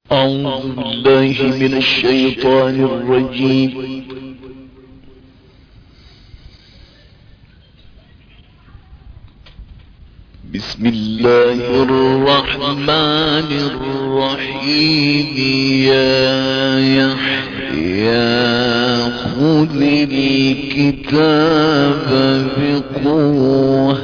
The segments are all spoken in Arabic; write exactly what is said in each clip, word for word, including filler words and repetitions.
أعوذ بالله من الشيطان الرجيم. بسم الله الرحمن الرحيم. يا يحيى خذ الكتاب بقوة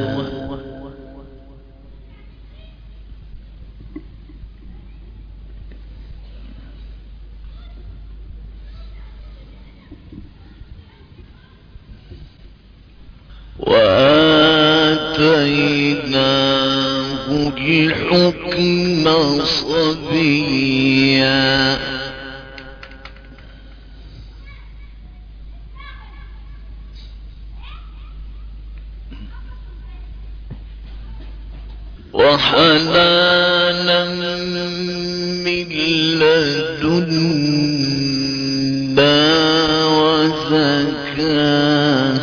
وآتيناه الحكم صبيا وحنانا من لدنا وزكاة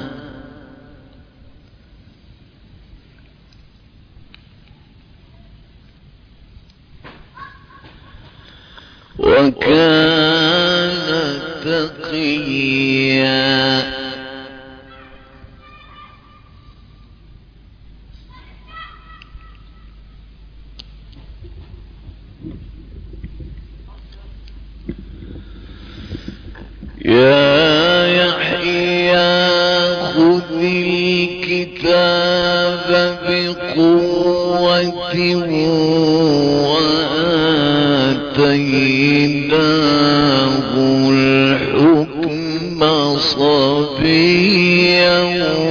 وكان تقيا. يا يحيى خذ الكتاب بقوة وآتيناه الحكم صبيا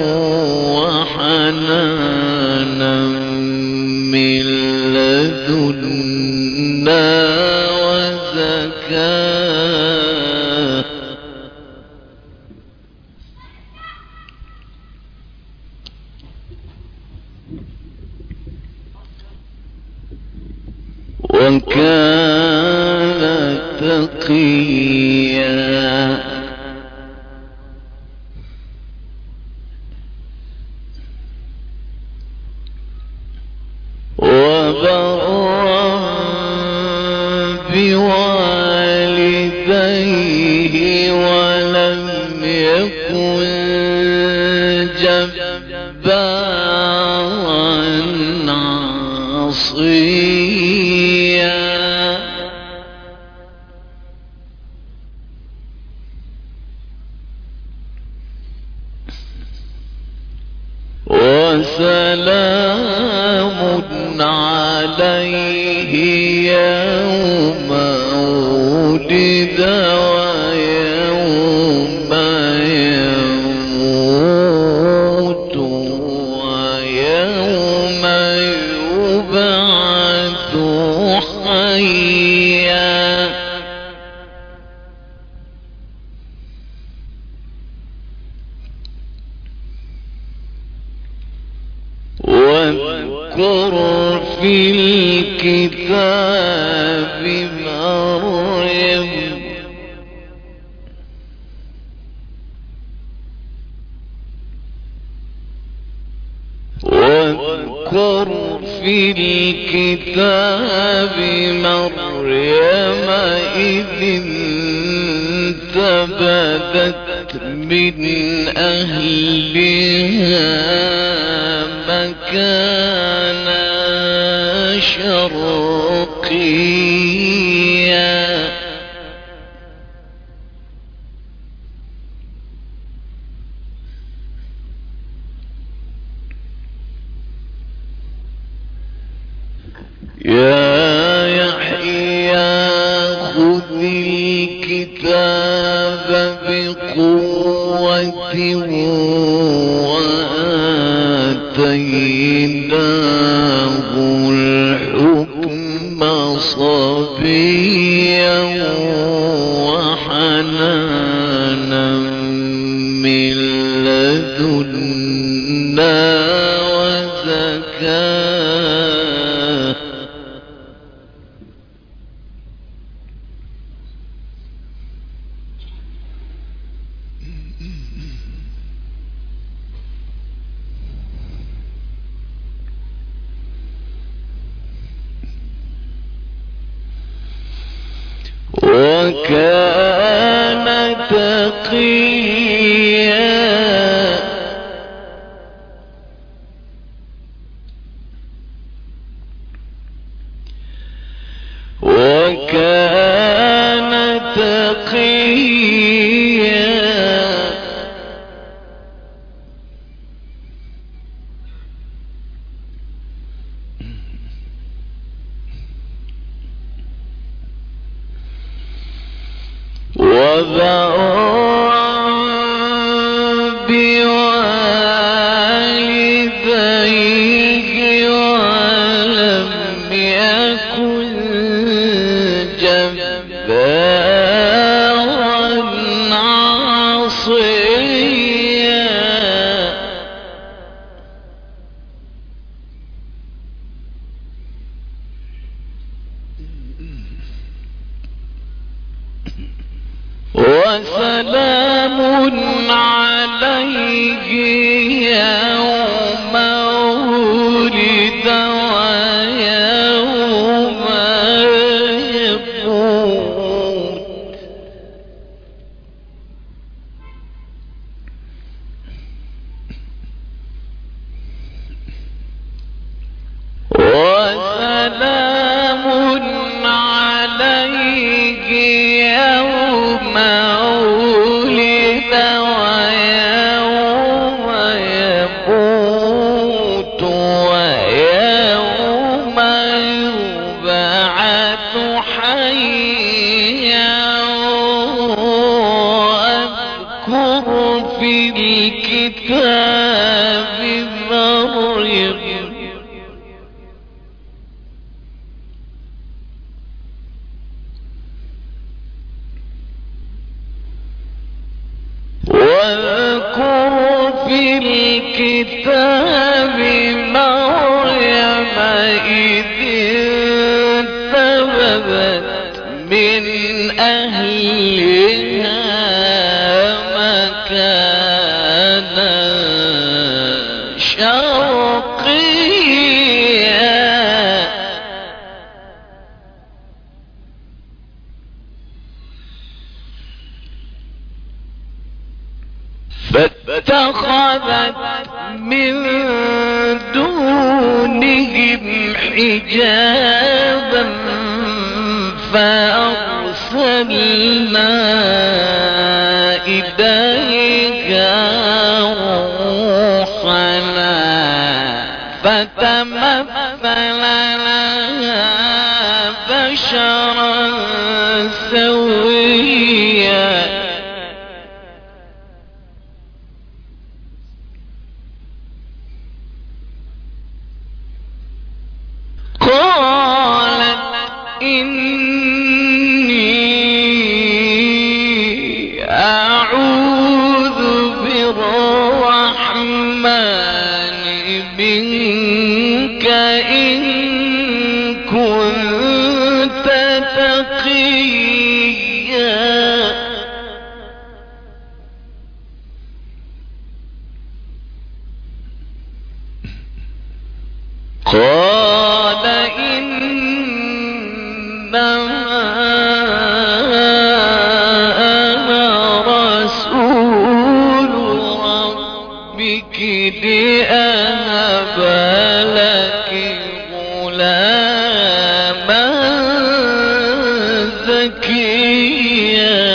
وحنانا من لدنا وزكاة وكان تقيا. وبرا بوالديه ولم يكن جبارا عصيا. وسلام عليه يوم ولد ويوم يموت ويوم يبعث حيا. واذكر في الكتاب مريم واذكر في الكتاب مريم إذ انتبذت من أهلها مكانا شرقيا. يا يحيى خذ الكتاب بقوة وآتيناه الحكم صبيا وحنانا من لدنا وزكاة وكان تقيا وكان تقيا وبرا بوالديه ولم يكن جبارا عصيا وسلام عليه يوم ولد ويوم يموت وسلام عليه يوم ولد ويوم يموت ويوم يبعث حيا واذكر في الكتاب مريم واذكر في الكتاب مريم إذ انتبذت من أهلها مكانا شرقيا فاتخذت من دونهم حجابا فأرسلنا إليها روحنا فتمثل لها بشرا سويا قالت إني أعوذ بالرحمن منك إن كنت تقيا قال إنما أنا رسول ربك لأهب لك غلاما زكيا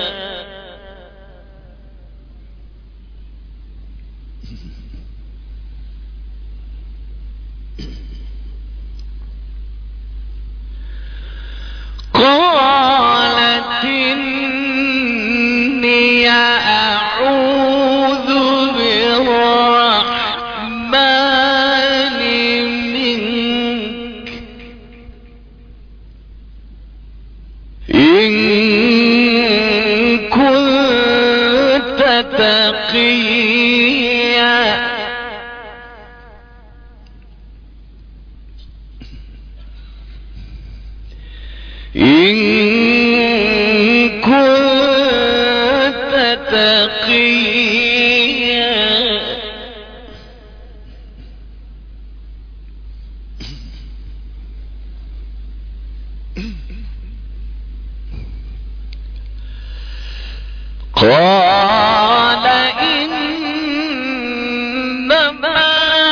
قالت إني أعوذ بالرحمن منك إن كنت تقيا إن كنت تقيا قال إنما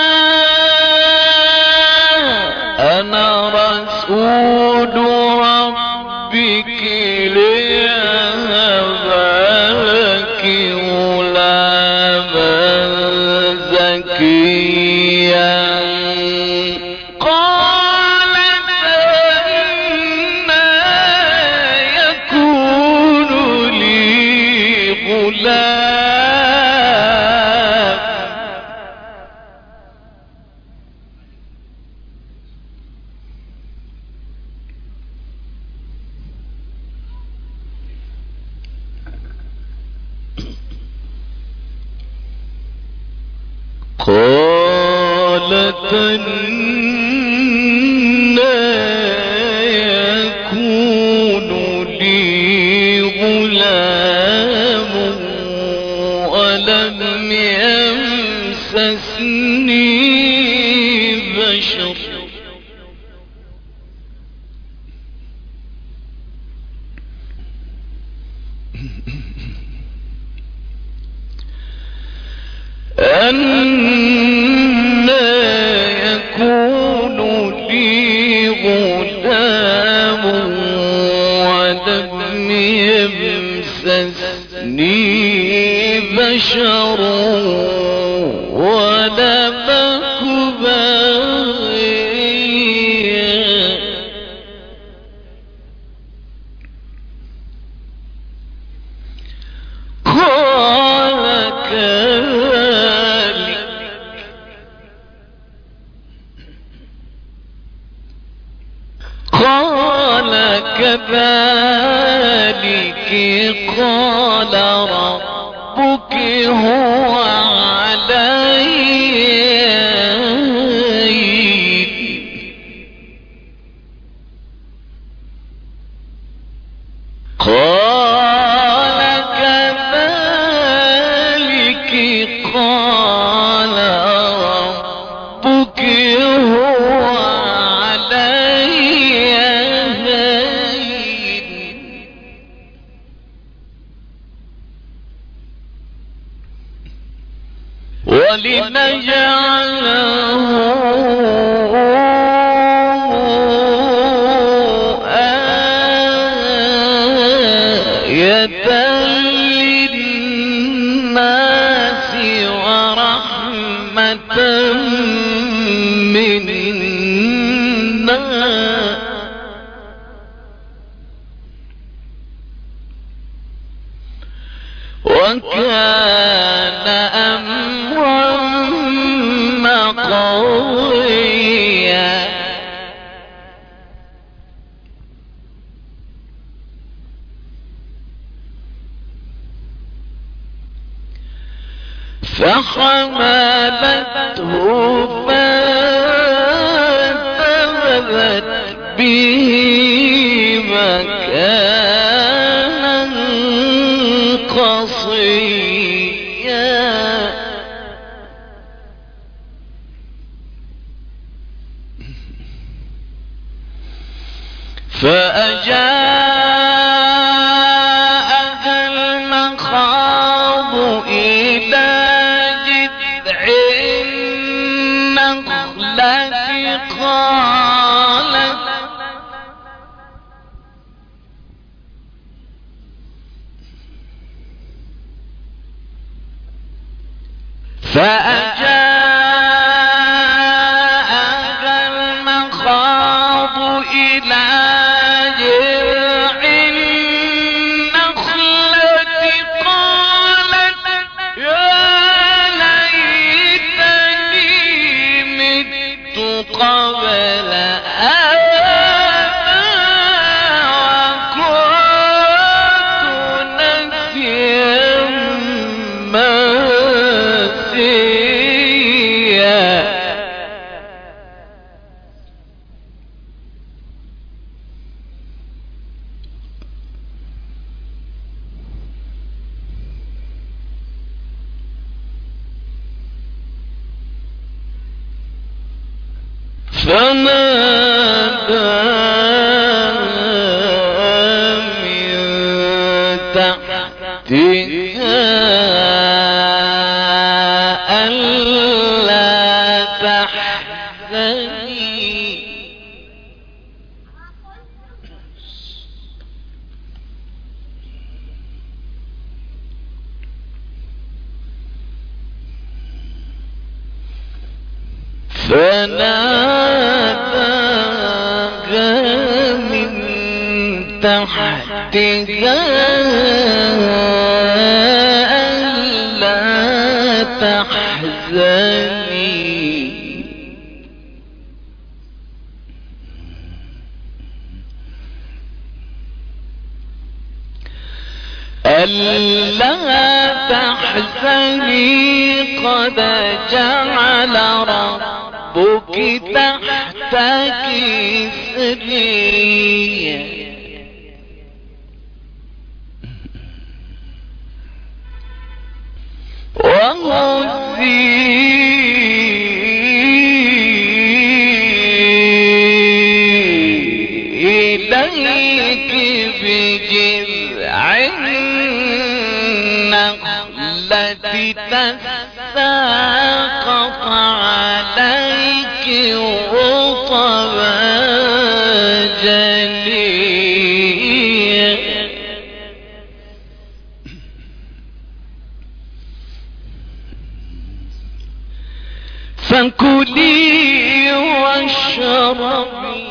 أنا رسول ربك ليهب لك غلاما زكيا قالت أنى يكون لي غلام قالت أنى يكون لي غلام ولم يمسسني بشر أنى يكون لي غلام ولم يمسسني بشر ولم أك بغيا قال قال كذلك قال ربك هو علي قال كذلك قال ربك هو ولنجعله آية للناس ورحمة منا وكان أمرا مقضيا فحملته فانتبذت به مكانا قصيا فأجاءها المخاض إلى جذع النخلة قالت فأجاءها المخاض إلى جذع النخلة قالت يا ليتني مت قبل هذا وكنت نسيا منسيا فنادى من تحته فناداها من تحتها ألا تحزني ألا تحزني قد جعل ربك تحتك سريا وهزي إليك بجذع النخلة تساقط عليك رطبا جنيا فكلي واشربي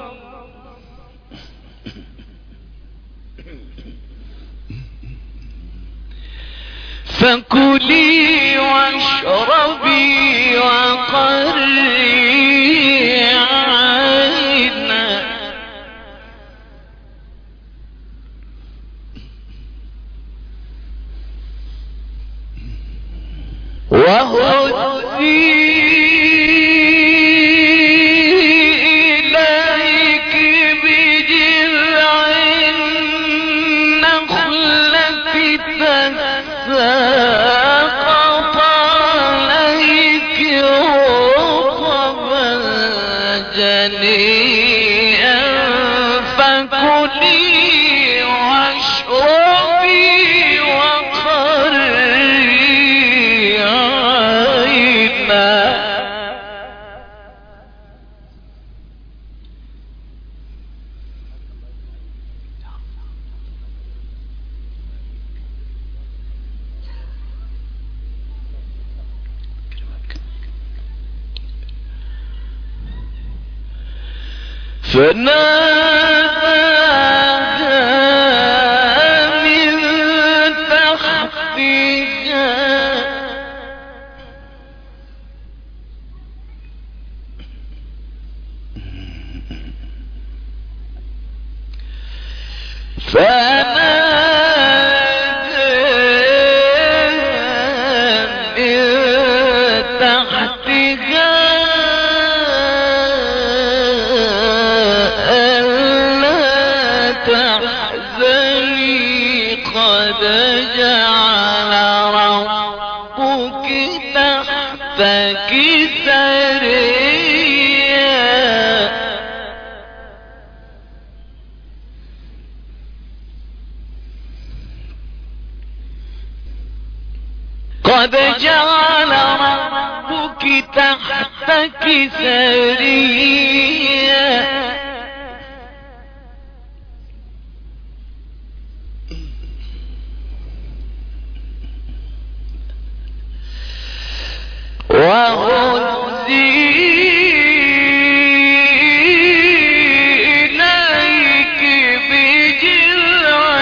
فكلي واشربي وقري عينا وهزي إليك بجذع النخلة تساقط عليك رطبا جنيا فكلي واشربي وقري عينا فناداها من تحتها فناداها من تحتها تحزني قد جعل ربك تحتك سريا قد جعل ربك تحتك سريا وهزي إليك بجذع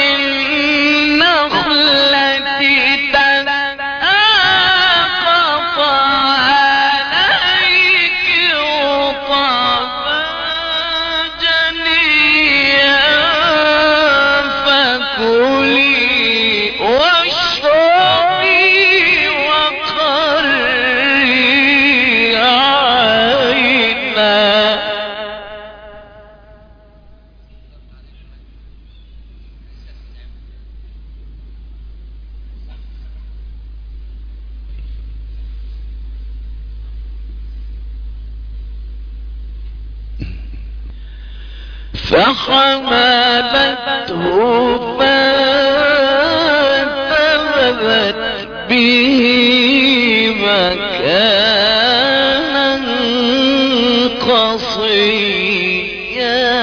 النخلة تساقط عليك رطبا جنيا فكلي واشربي وقري عينا فحملته فانتبذت به مكانا قصيا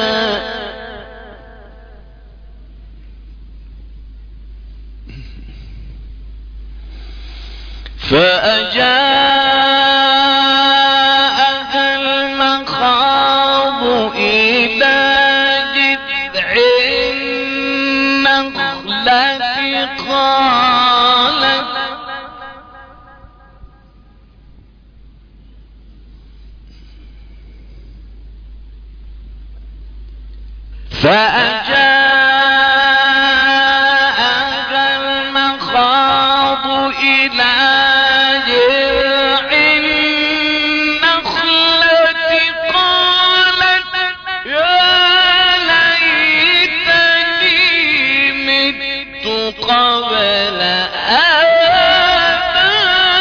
فأجاء فأجاءها المخاض إلى جذع النخلة قالت يا ليتني مت قبل هذا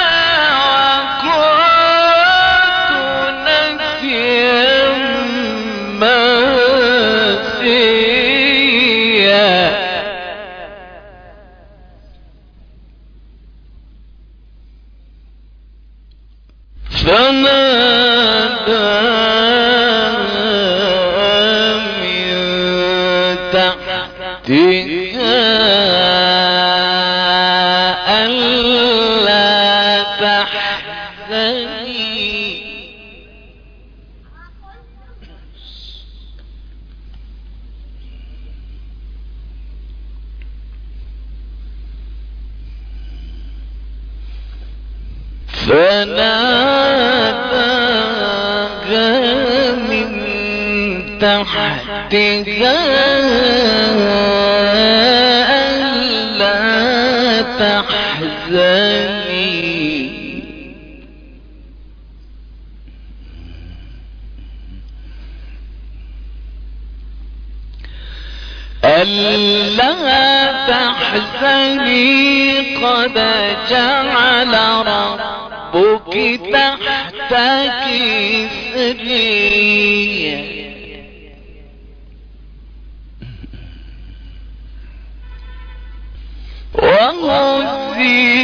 وكنت نسيا منسيا. فناداها من تحتها ألا تحزني فناداها من تحتها ألا تحزني ألا تحزني قد جعل ربك تحتك سريا وهزي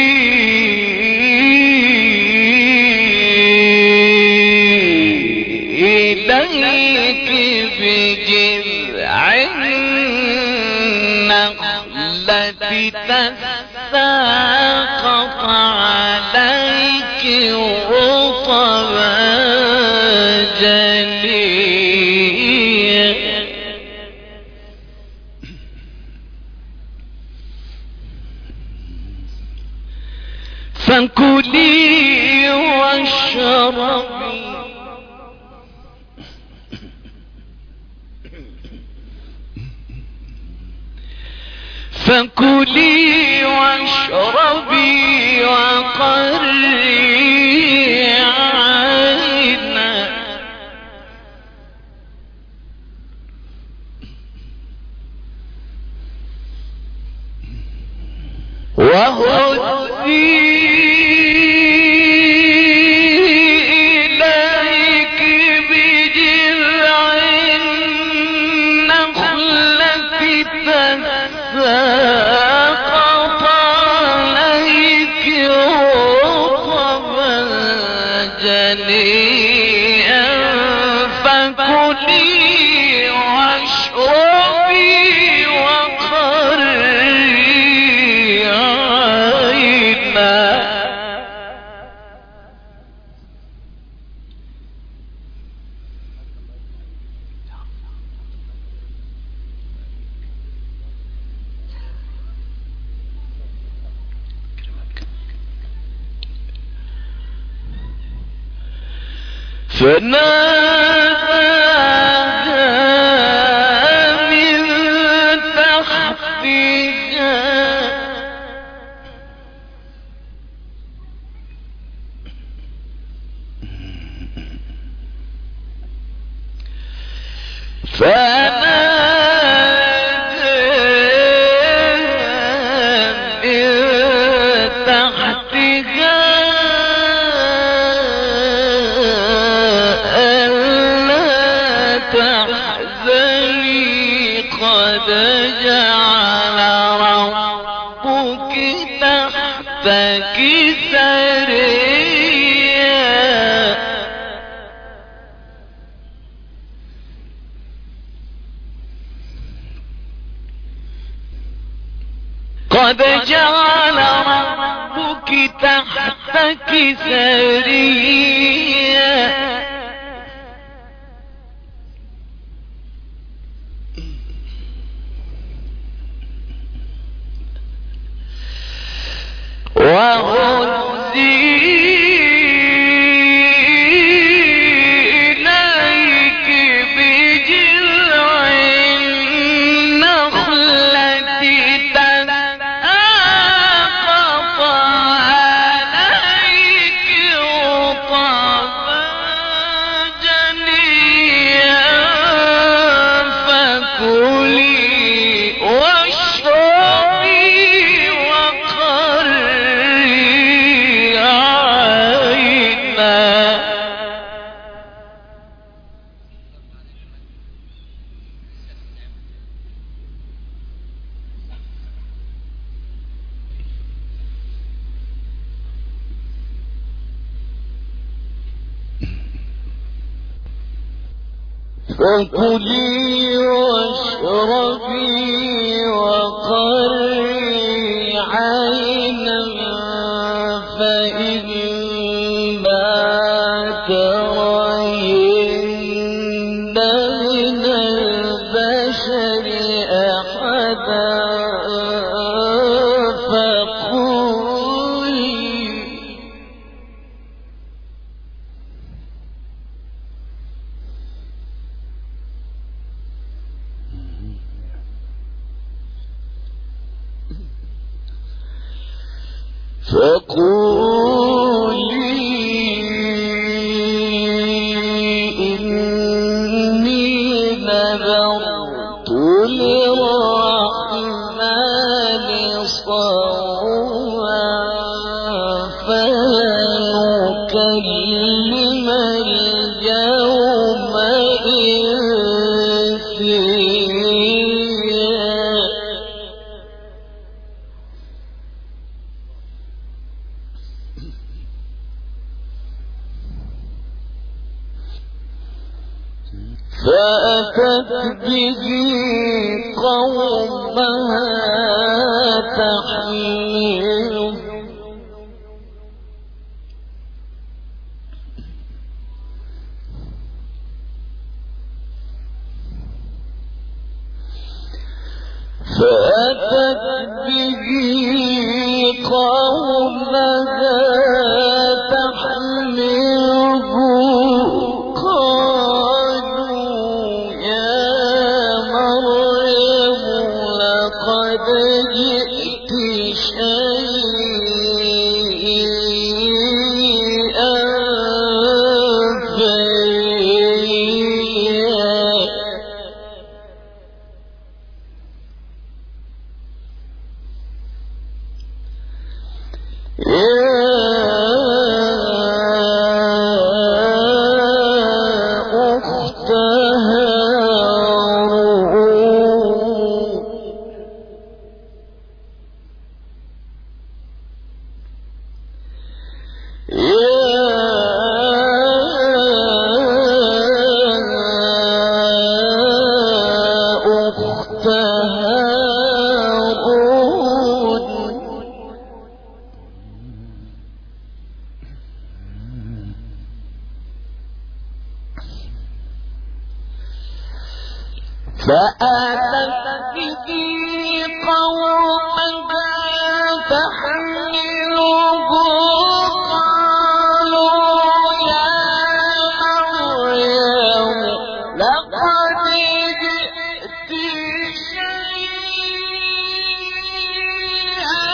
إليك بجذع النخلة تساقط عليك رطبا جنيا فكلي واشربي فكلي واشربي وقري عينا وهزي إليك بجذع النخلة تساقط عليك رطبا جنيا فكلي واشربي وقري عينا فناداها من تحتها فناداها من تحتها قد جعل ربك تحتك سريا قد جعل ربك تحتك سريا وهزي إليك بجذع وكلي واشربي وقري عينا فإما ترين من البشر أحدا فقولي فقولي إني نذرت للرحمن صوما فلن أكلم اليوم إنسيا فأتت به قومها تحمله فأتت به قومها تحمله فآتت به قومها تحمله قالوا يا مريم لقد جئت شيئا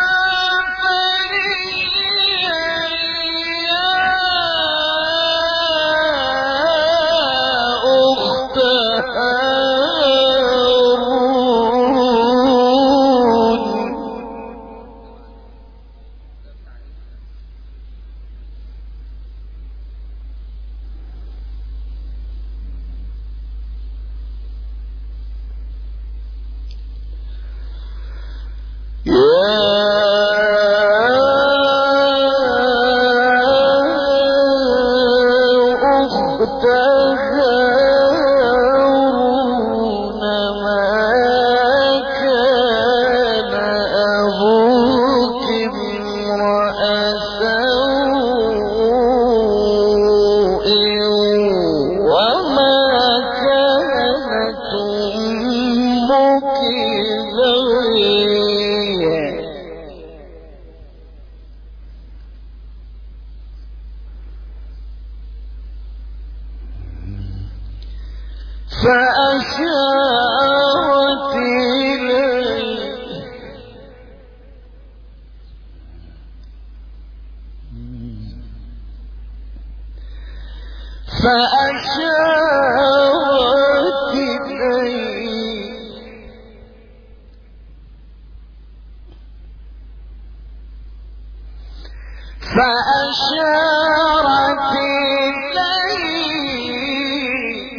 فريا يا أخت فأشارت إليه فأشارت إليه فأشارت إليه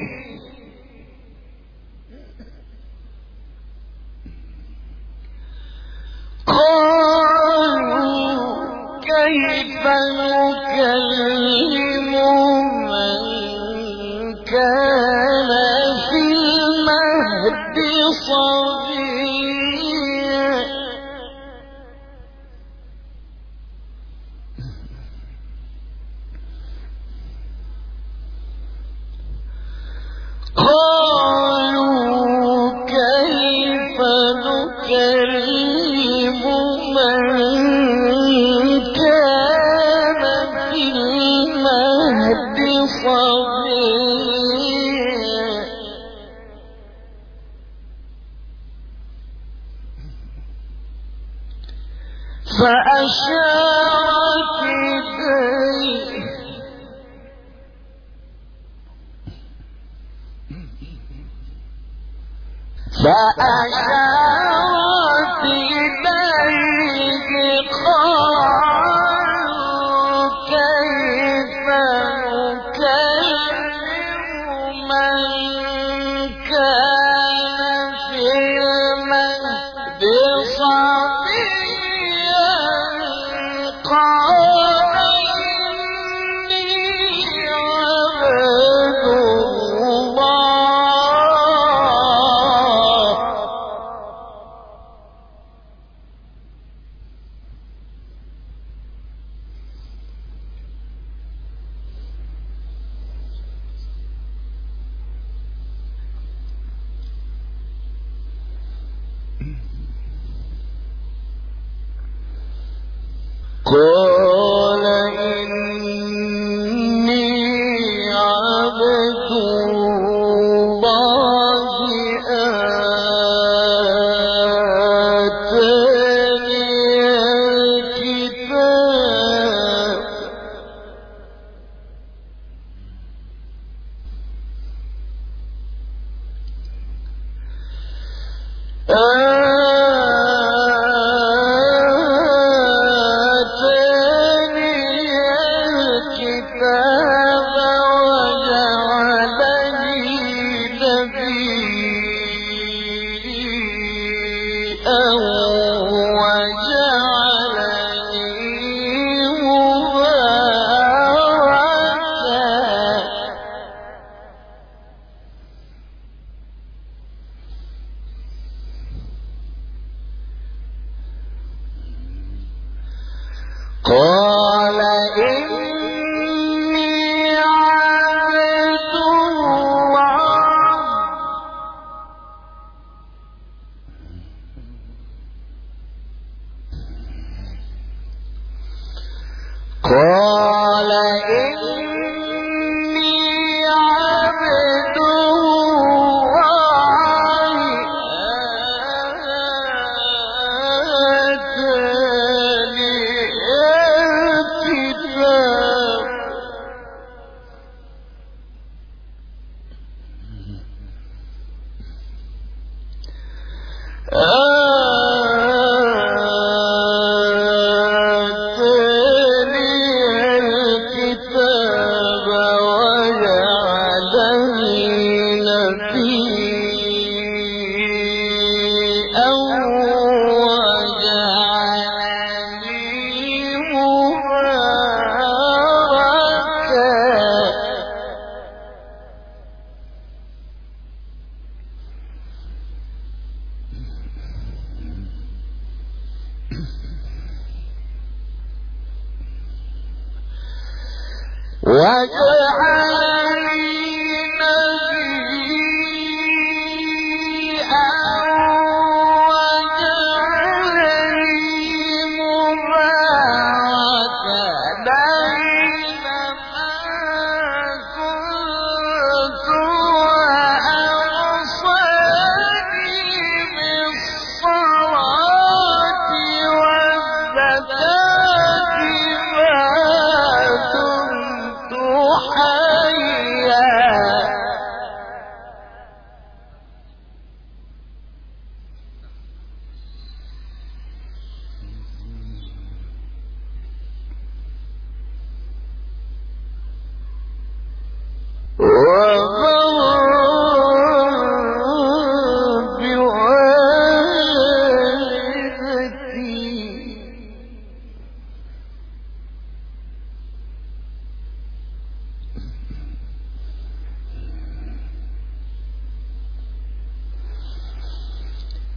قالوا كيف نكلم من كان صبيا قالوا كيف نكلم من كان في المهد صبيا فأشارت إليه فأشارت إليه قالوا كيف نكلم من كان في المهد صبيا قال إني عبد الله قال إني عبد الله آتاني الكتاب قال إني عبد الله قال إني عبد الله آتاني الكتاب آتاني الكتاب وجعلني نبيا وجعلني مباركا وجعلني نبيا وجعلني مباركا أينما كنت وأوصاني بالصلاة والزكاة ما دمت حيا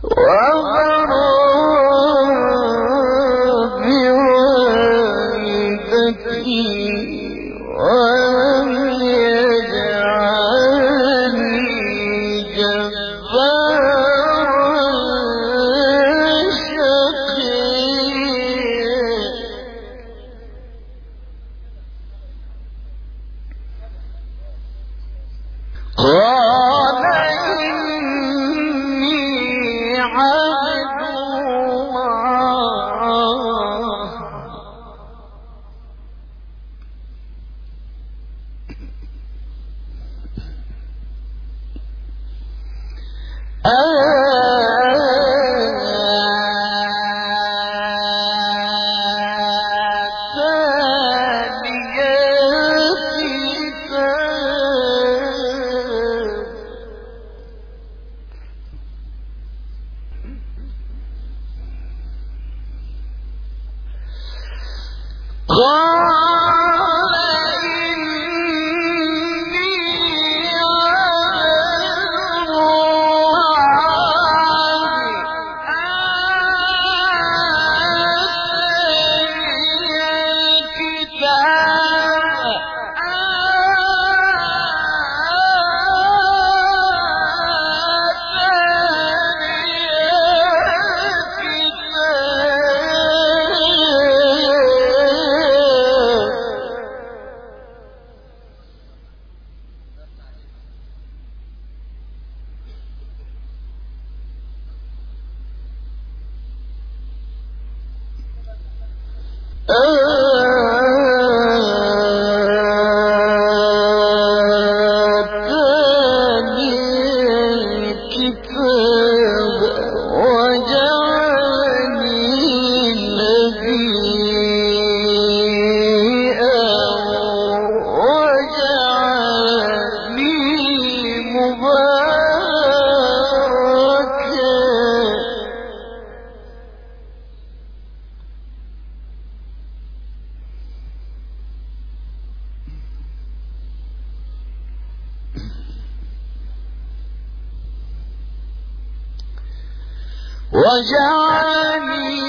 وجعلني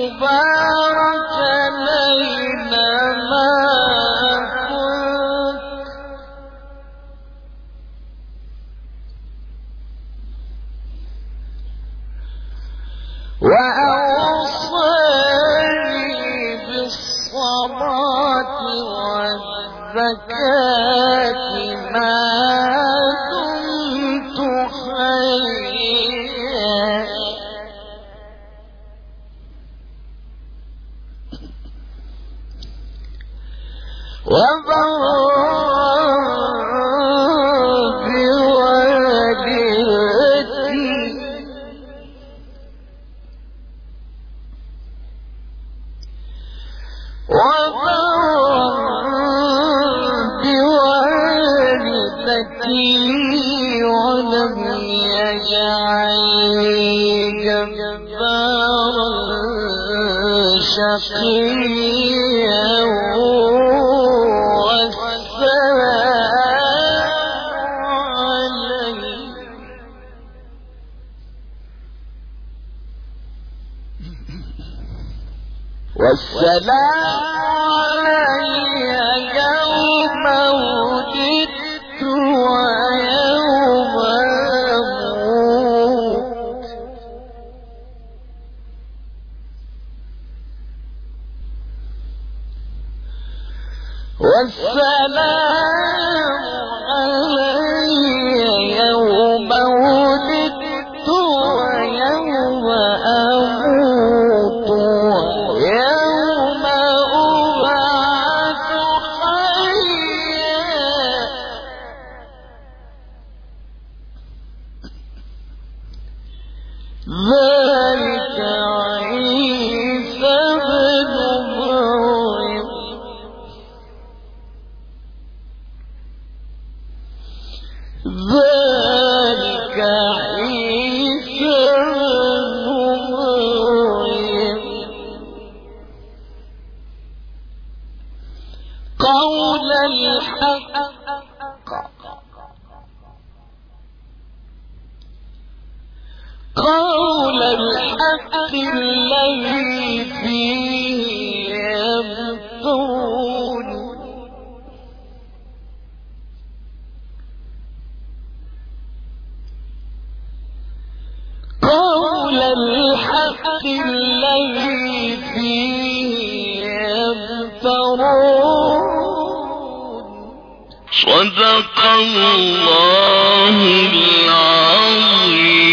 مباركا أينما كنت وأوصاني بالصلاة والزكاة ما دمت حيا وبرا بوالدتي وبرا بوالدتي ولم يجعلني جبارا شقيا والسلام علي يوم ولدت ويوم أموت والسلام علي يوم ولدت ويوم أموت ويوم أبعث حيا ذلك عيسى بن مريم ذلك عيسى بن مريم قول الحق قول الحق الذي فيه يمترون قول الحق الذي فيه يمترون صدق الله العظيم.